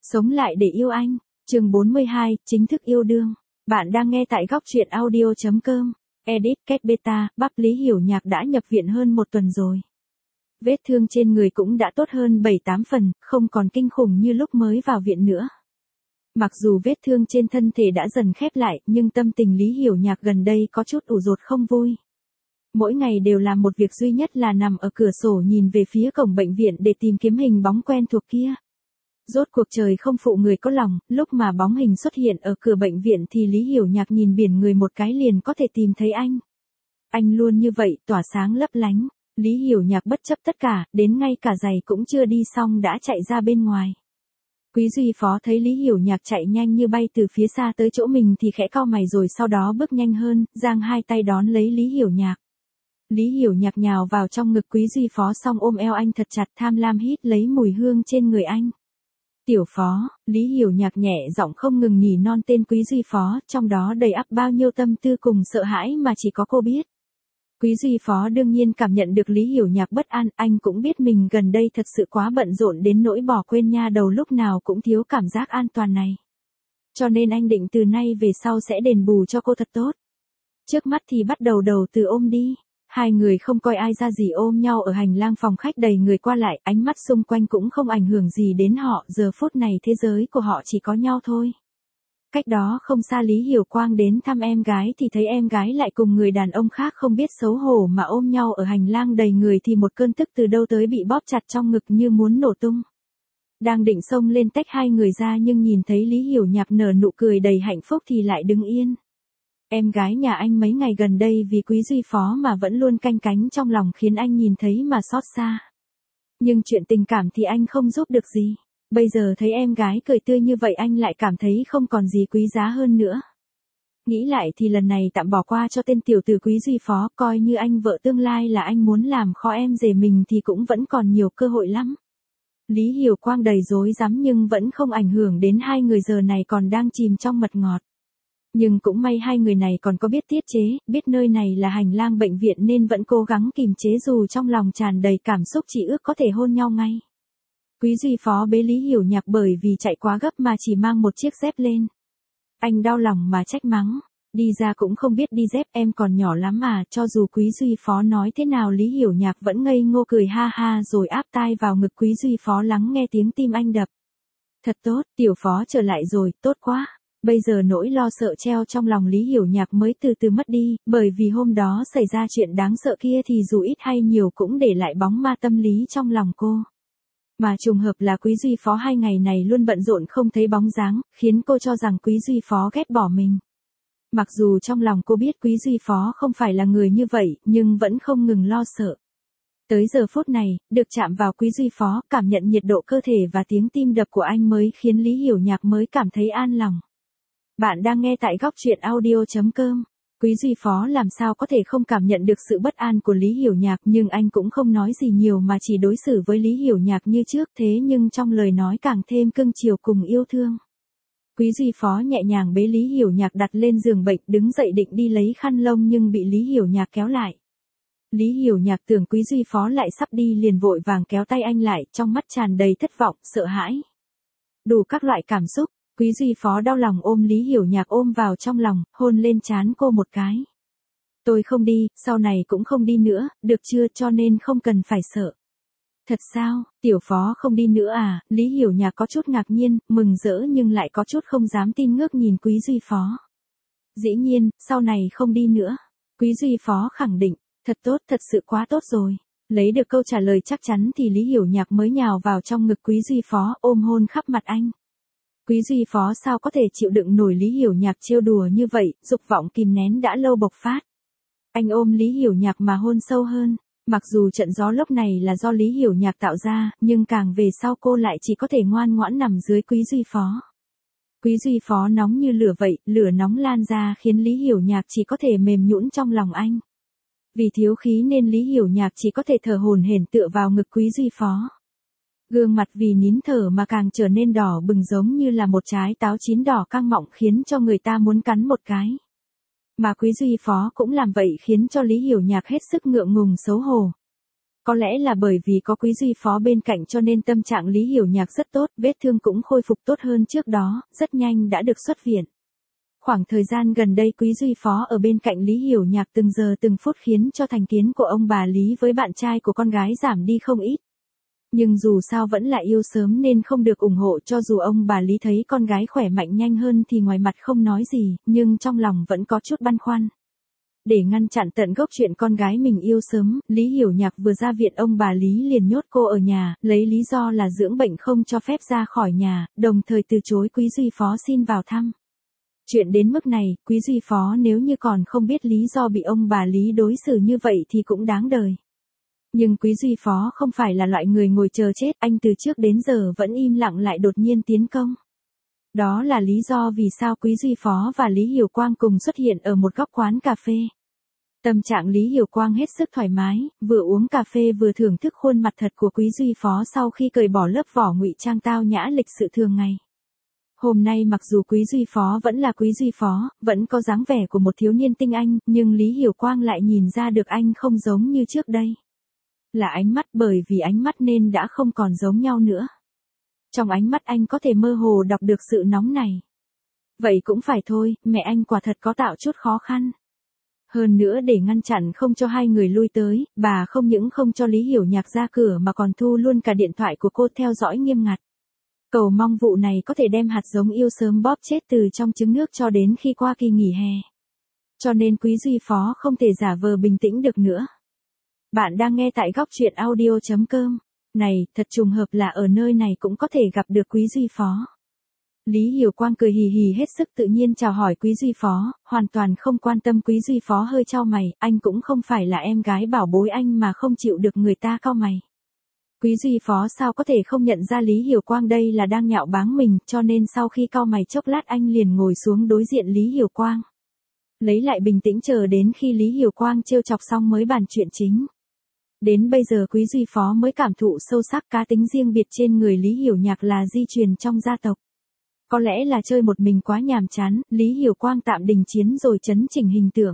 Sống lại để yêu anh. Chương 42, chính thức yêu đương. Bạn đang nghe tại góc truyện audio.com. Edit Kết Beta, bắp Lý Hiểu Nhạc đã nhập viện hơn một tuần rồi. Vết thương trên người cũng đã tốt hơn 7-8 phần, không còn kinh khủng như lúc mới vào viện nữa. Mặc dù vết thương trên thân thể đã dần khép lại, nhưng tâm tình Lý Hiểu Nhạc gần đây có chút ủ rột không vui. Mỗi ngày đều làm một việc duy nhất là nằm ở cửa sổ nhìn về phía cổng bệnh viện để tìm kiếm hình bóng quen thuộc kia. Rốt cuộc trời không phụ người có lòng, lúc mà bóng hình xuất hiện ở cửa bệnh viện thì Lý Hiểu Nhạc nhìn biển người một cái liền có thể tìm thấy anh. Anh luôn như vậy, tỏa sáng lấp lánh. Lý Hiểu Nhạc bất chấp tất cả, đến ngay cả giày cũng chưa đi xong đã chạy ra bên ngoài. Quý Duy Phó thấy Lý Hiểu Nhạc chạy nhanh như bay từ phía xa tới chỗ mình thì khẽ cau mày rồi sau đó bước nhanh hơn, giang hai tay đón lấy Lý Hiểu Nhạc. Lý Hiểu Nhạc nhào vào trong ngực Quý Duy Phó xong ôm eo anh thật chặt, tham lam hít lấy mùi hương trên người anh. Tiểu Phó, Lý Hiểu Nhạc nhẹ giọng không ngừng nỉ non tên Quý Duy Phó, trong đó đầy ắp bao nhiêu tâm tư cùng sợ hãi mà chỉ có cô biết. Quý Duy Phó đương nhiên cảm nhận được Lý Hiểu Nhạc bất an, anh cũng biết mình gần đây thật sự quá bận rộn đến nỗi bỏ quên nha đầu lúc nào cũng thiếu cảm giác an toàn này. Cho nên anh định từ nay về sau sẽ đền bù cho cô thật tốt. Trước mắt thì bắt đầu từ ôm đi. Hai người không coi ai ra gì ôm nhau ở hành lang phòng khách đầy người qua lại, ánh mắt xung quanh cũng không ảnh hưởng gì đến họ, giờ phút này thế giới của họ chỉ có nhau thôi. Cách đó không xa Lý Hiểu Quang đến thăm em gái thì thấy em gái lại cùng người đàn ông khác không biết xấu hổ mà ôm nhau ở hành lang đầy người thì một cơn tức từ đâu tới bị bóp chặt trong ngực như muốn nổ tung. Đang định xông lên tách hai người ra nhưng nhìn thấy Lý Hiểu Nhạc nở nụ cười đầy hạnh phúc thì lại đứng yên. Em gái nhà anh mấy ngày gần đây vì Quý Duy Phó mà vẫn luôn canh cánh trong lòng khiến anh nhìn thấy mà xót xa. Nhưng chuyện tình cảm thì anh không giúp được gì. Bây giờ thấy em gái cười tươi như vậy anh lại cảm thấy không còn gì quý giá hơn nữa. Nghĩ lại thì lần này tạm bỏ qua cho tên tiểu tử Quý Duy Phó, coi như anh vợ tương lai là anh muốn làm khó em rể mình thì cũng vẫn còn nhiều cơ hội lắm. Lý Hiểu Quang đầy rối rắm nhưng vẫn không ảnh hưởng đến hai người giờ này còn đang chìm trong mật ngọt. Nhưng cũng may hai người này còn có biết tiết chế, biết nơi này là hành lang bệnh viện nên vẫn cố gắng kìm chế dù trong lòng tràn đầy cảm xúc chỉ ước có thể hôn nhau ngay. Quý Duy Phó bế Lý Hiểu Nhạc bởi vì chạy quá gấp mà chỉ mang một chiếc dép lên. Anh đau lòng mà trách mắng, đi ra cũng không biết đi dép, em còn nhỏ lắm mà. Cho dù Quý Duy Phó nói thế nào Lý Hiểu Nhạc vẫn ngây ngô cười ha ha rồi áp tai vào ngực Quý Duy Phó lắng nghe tiếng tim anh đập. Thật tốt, tiểu Phó trở lại rồi, tốt quá. Bây giờ nỗi lo sợ treo trong lòng Lý Hiểu Nhạc mới từ từ mất đi, bởi vì hôm đó xảy ra chuyện đáng sợ kia thì dù ít hay nhiều cũng để lại bóng ma tâm lý trong lòng cô. Mà trùng hợp là Quý Duy Phó hai ngày này luôn bận rộn không thấy bóng dáng, khiến cô cho rằng Quý Duy Phó ghét bỏ mình. Mặc dù trong lòng cô biết Quý Duy Phó không phải là người như vậy, nhưng vẫn không ngừng lo sợ. Tới giờ phút này, được chạm vào Quý Duy Phó, cảm nhận nhiệt độ cơ thể và tiếng tim đập của anh mới khiến Lý Hiểu Nhạc mới cảm thấy an lòng. Bạn đang nghe tại góc truyện audio.com. Quý Duy Phó làm sao có thể không cảm nhận được sự bất an của Lý Hiểu Nhạc nhưng anh cũng không nói gì nhiều mà chỉ đối xử với Lý Hiểu Nhạc như trước thế nhưng trong lời nói càng thêm cưng chiều cùng yêu thương. Quý Duy Phó nhẹ nhàng bế Lý Hiểu Nhạc đặt lên giường bệnh đứng dậy định đi lấy khăn lông nhưng bị Lý Hiểu Nhạc kéo lại. Lý Hiểu Nhạc tưởng Quý Duy Phó lại sắp đi liền vội vàng kéo tay anh lại trong mắt tràn đầy thất vọng, sợ hãi. Đủ các loại cảm xúc. Quý Duy Phó đau lòng ôm Lý Hiểu Nhạc ôm vào trong lòng, hôn lên trán cô một cái. Tôi không đi, sau này cũng không đi nữa, được chưa, cho nên không cần phải sợ. Thật sao, tiểu Phó không đi nữa à? Lý Hiểu Nhạc có chút ngạc nhiên, mừng rỡ nhưng lại có chút không dám tin ngước nhìn Quý Duy Phó. Dĩ nhiên, sau này không đi nữa. Quý Duy Phó khẳng định, thật tốt, thật sự quá tốt rồi. Lấy được câu trả lời chắc chắn thì Lý Hiểu Nhạc mới nhào vào trong ngực Quý Duy Phó ôm hôn khắp mặt anh. Quý Duy Phó sao có thể chịu đựng nổi Lý Hiểu Nhạc trêu đùa như vậy, dục vọng kìm nén đã lâu bộc phát. Anh ôm Lý Hiểu Nhạc mà hôn sâu hơn, mặc dù trận gió lốc này là do Lý Hiểu Nhạc tạo ra, nhưng càng về sau cô lại chỉ có thể ngoan ngoãn nằm dưới Quý Duy Phó. Quý Duy Phó nóng như lửa vậy, lửa nóng lan ra khiến Lý Hiểu Nhạc chỉ có thể mềm nhũn trong lòng anh. Vì thiếu khí nên Lý Hiểu Nhạc chỉ có thể thở hổn hển tựa vào ngực Quý Duy Phó. Gương mặt vì nín thở mà càng trở nên đỏ bừng giống như là một trái táo chín đỏ căng mọng khiến cho người ta muốn cắn một cái. Mà Quý Duy Phó cũng làm vậy khiến cho Lý Hiểu Nhạc hết sức ngượng ngùng xấu hổ. Có lẽ là bởi vì có Quý Duy Phó bên cạnh cho nên tâm trạng Lý Hiểu Nhạc rất tốt, vết thương cũng khôi phục tốt hơn trước đó, rất nhanh đã được xuất viện. Khoảng thời gian gần đây Quý Duy Phó ở bên cạnh Lý Hiểu Nhạc từng giờ từng phút khiến cho thành kiến của ông bà Lý với bạn trai của con gái giảm đi không ít. Nhưng dù sao vẫn là yêu sớm nên không được ủng hộ, cho dù ông bà Lý thấy con gái khỏe mạnh nhanh hơn thì ngoài mặt không nói gì, nhưng trong lòng vẫn có chút băn khoăn. Để ngăn chặn tận gốc chuyện con gái mình yêu sớm, Lý Hiểu Nhạc vừa ra viện ông bà Lý liền nhốt cô ở nhà, lấy lý do là dưỡng bệnh không cho phép ra khỏi nhà, đồng thời từ chối Quý Duy Phó xin vào thăm. Chuyện đến mức này, Quý Duy Phó nếu như còn không biết lý do bị ông bà Lý đối xử như vậy thì cũng đáng đời. Nhưng Quý Duy Phó không phải là loại người ngồi chờ chết, anh từ trước đến giờ vẫn im lặng lại đột nhiên tiến công. Đó là lý do vì sao Quý Duy Phó và Lý Hiểu Quang cùng xuất hiện ở một góc quán cà phê. Tâm trạng Lý Hiểu Quang hết sức thoải mái, vừa uống cà phê vừa thưởng thức khuôn mặt thật của Quý Duy Phó sau khi cởi bỏ lớp vỏ ngụy trang tao nhã lịch sự thường ngày. Hôm nay mặc dù Quý Duy Phó vẫn là Quý Duy Phó, vẫn có dáng vẻ của một thiếu niên tinh anh, nhưng Lý Hiểu Quang lại nhìn ra được anh không giống như trước đây. Là ánh mắt, bởi vì ánh mắt nên đã không còn giống nhau nữa. Trong ánh mắt anh có thể mơ hồ đọc được sự nóng này. Vậy cũng phải thôi, mẹ anh quả thật có tạo chút khó khăn. Hơn nữa để ngăn chặn không cho hai người lui tới, bà không những không cho Lý Hiểu Nhạc ra cửa mà còn thu luôn cả điện thoại của cô theo dõi nghiêm ngặt. Cầu mong vụ này có thể đem hạt giống yêu sớm bóp chết từ trong trứng nước cho đến khi qua kỳ nghỉ hè. Cho nên Quý Duy Phó không thể giả vờ bình tĩnh được nữa. Bạn đang nghe tại góc truyện audio.com. Này, thật trùng hợp là ở nơi này cũng có thể gặp được Quý Duy Phó. Lý Hiểu Quang cười hì hì hết sức tự nhiên chào hỏi Quý Duy Phó, hoàn toàn không quan tâm. Quý Duy Phó hơi chau mày, anh cũng không phải là em gái bảo bối anh mà không chịu được người ta cau mày. Quý Duy Phó sao có thể không nhận ra Lý Hiểu Quang đây là đang nhạo báng mình, cho nên sau khi cau mày chốc lát anh liền ngồi xuống đối diện Lý Hiểu Quang. Lấy lại bình tĩnh chờ đến khi Lý Hiểu Quang trêu chọc xong mới bàn chuyện chính. Đến bây giờ Quý Duy Phó mới cảm thụ sâu sắc cá tính riêng biệt trên người Lý Hiểu Nhạc là di truyền trong gia tộc. Có lẽ là chơi một mình quá nhàm chán, Lý Hiểu Quang tạm đình chiến rồi chấn chỉnh hình tượng.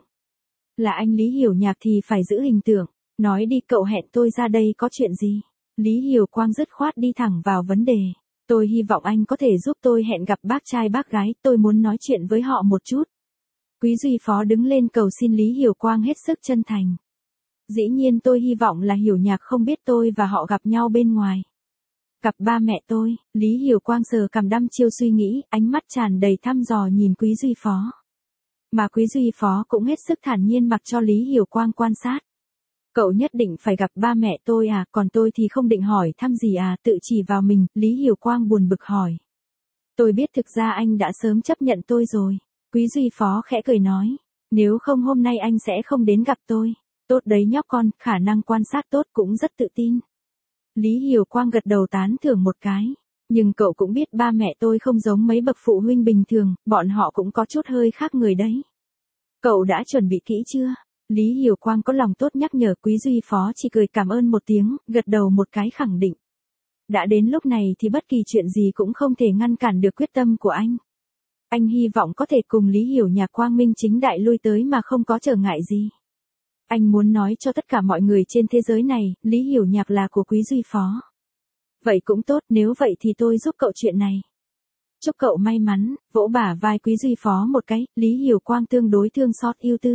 Là anh Lý Hiểu Nhạc thì phải giữ hình tượng, nói đi cậu hẹn tôi ra đây có chuyện gì? Lý Hiểu Quang dứt khoát đi thẳng vào vấn đề. Tôi hy vọng anh có thể giúp tôi hẹn gặp bác trai bác gái, tôi muốn nói chuyện với họ một chút. Quý Duy Phó đứng lên cầu xin Lý Hiểu Quang hết sức chân thành. Dĩ nhiên tôi hy vọng là Hiểu Nhạc không biết tôi và họ gặp nhau bên ngoài. Gặp ba mẹ tôi, Lý Hiểu Quang sờ cằm đăm chiêu suy nghĩ, ánh mắt tràn đầy thăm dò nhìn Quý Duy Phó. Mà Quý Duy Phó cũng hết sức thản nhiên mặc cho Lý Hiểu Quang quan sát. Cậu nhất định phải gặp ba mẹ tôi à, còn tôi thì không định hỏi thăm gì à, tự chỉ vào mình, Lý Hiểu Quang buồn bực hỏi. Tôi biết thực ra anh đã sớm chấp nhận tôi rồi. Quý Duy Phó khẽ cười nói, nếu không hôm nay anh sẽ không đến gặp tôi. Tốt đấy nhóc con, khả năng quan sát tốt cũng rất tự tin. Lý Hiểu Quang gật đầu tán thưởng một cái. Nhưng cậu cũng biết ba mẹ tôi không giống mấy bậc phụ huynh bình thường, bọn họ cũng có chút hơi khác người đấy. Cậu đã chuẩn bị kỹ chưa? Lý Hiểu Quang có lòng tốt nhắc nhở. Quý Duy Phó chỉ cười cảm ơn một tiếng, gật đầu một cái khẳng định. Đã đến lúc này thì bất kỳ chuyện gì cũng không thể ngăn cản được quyết tâm của anh. Anh hy vọng có thể cùng Lý Hiểu Nhạc quang minh chính đại lui tới mà không có trở ngại gì. Anh muốn nói cho tất cả mọi người trên thế giới này, Lý Hiểu Nhạc là của Quý Duy Phó. Vậy cũng tốt, nếu vậy thì tôi giúp cậu chuyện này. Chúc cậu may mắn, vỗ bả vai Quý Duy Phó một cái, Lý Hiểu Quang tương đối thương xót ưu tư.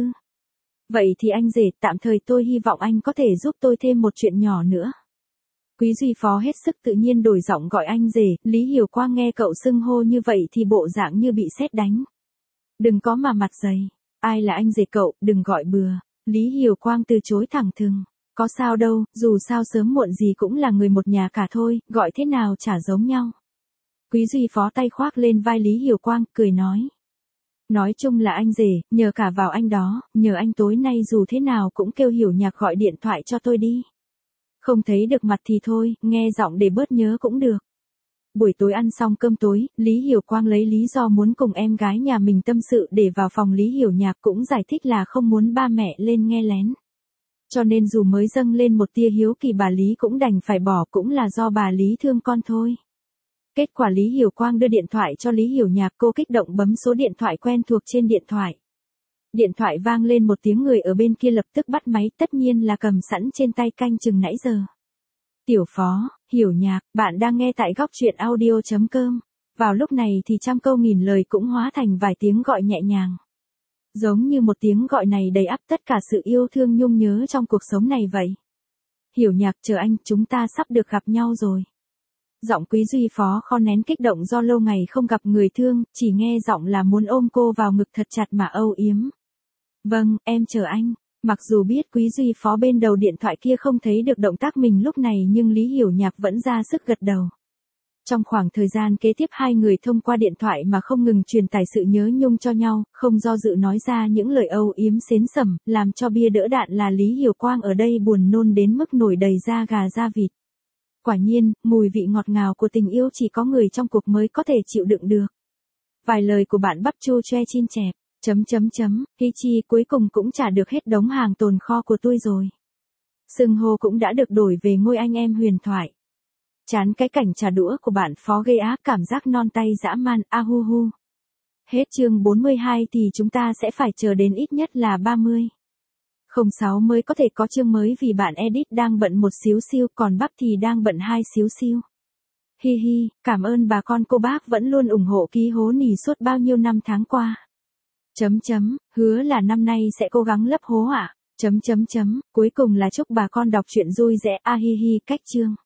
Vậy thì anh rể, tạm thời tôi hy vọng anh có thể giúp tôi thêm một chuyện nhỏ nữa. Quý Duy Phó hết sức tự nhiên đổi giọng gọi anh rể, Lý Hiểu Quang nghe cậu xưng hô như vậy thì bộ dạng như bị sét đánh. Đừng có mà mặt dày, ai là anh rể cậu, đừng gọi bừa. Lý Hiểu Quang từ chối thẳng thừng. Có sao đâu, dù sao sớm muộn gì cũng là người một nhà cả thôi, gọi thế nào chả giống nhau. Quý Duy Phó tay khoác lên vai Lý Hiểu Quang, cười nói. Nói chung là anh rể, nhờ cả vào anh đó, nhờ anh tối nay dù thế nào cũng kêu Hiểu Nhạc gọi điện thoại cho tôi đi. Không thấy được mặt thì thôi, nghe giọng để bớt nhớ cũng được. Buổi tối ăn xong cơm tối, Lý Hiểu Quang lấy lý do muốn cùng em gái nhà mình tâm sự để vào phòng Lý Hiểu Nhạc cũng giải thích là không muốn ba mẹ lên nghe lén. Cho nên dù mới dâng lên một tia hiếu kỳ bà Lý cũng đành phải bỏ, cũng là do bà Lý thương con thôi. Kết quả Lý Hiểu Quang đưa điện thoại cho Lý Hiểu Nhạc, cô kích động bấm số điện thoại quen thuộc trên điện thoại. Điện thoại vang lên một tiếng, người ở bên kia lập tức bắt máy, tất nhiên là cầm sẵn trên tay canh chừng nãy giờ. Tiểu Phó, Hiểu Nhạc, bạn đang nghe tại góc truyện audio.com. Vào lúc này thì trăm câu nghìn lời cũng hóa thành vài tiếng gọi nhẹ nhàng. Giống như một tiếng gọi này đầy ắp tất cả sự yêu thương nhung nhớ trong cuộc sống này vậy. Hiểu Nhạc, chờ anh, chúng ta sắp được gặp nhau rồi. Giọng Quý Duy Phó khó nén kích động do lâu ngày không gặp người thương, chỉ nghe giọng là muốn ôm cô vào ngực thật chặt mà âu yếm. Vâng, em chờ anh. Mặc dù biết Quý Duy Phó bên đầu điện thoại kia không thấy được động tác mình lúc này nhưng Lý Hiểu Nhạc vẫn ra sức gật đầu. Trong khoảng thời gian kế tiếp hai người thông qua điện thoại mà không ngừng truyền tải sự nhớ nhung cho nhau, không do dự nói ra những lời âu yếm xến sẩm, làm cho bia đỡ đạn là Lý Hiểu Quang ở đây buồn nôn đến mức nổi đầy da gà da vịt. Quả nhiên, mùi vị ngọt ngào của tình yêu chỉ có người trong cuộc mới có thể chịu đựng được. Vài lời của bạn bắp chu choe chin chẹp, Hi Chi cuối cùng cũng trả được hết đống hàng tồn kho của tôi rồi. Xưng hô cũng đã được đổi về ngôi anh em huyền thoại. Chán cái cảnh trả đũa của bạn Phó gây ác, cảm giác non tay dã man, hu hu. Hết chương 42 thì chúng ta sẽ phải chờ đến ít nhất là 30:06 mới có thể có chương mới vì bạn edit đang bận một xíu xiu, còn bắp thì đang bận 2 xíu xiu. Hi hi, cảm ơn bà con cô bác vẫn luôn ủng hộ ký hố nỉ suốt bao nhiêu năm tháng qua. Hứa là năm nay sẽ cố gắng lấp hố ạ. Cuối cùng là chúc bà con đọc truyện vui vẻ, hi hi, cách chương.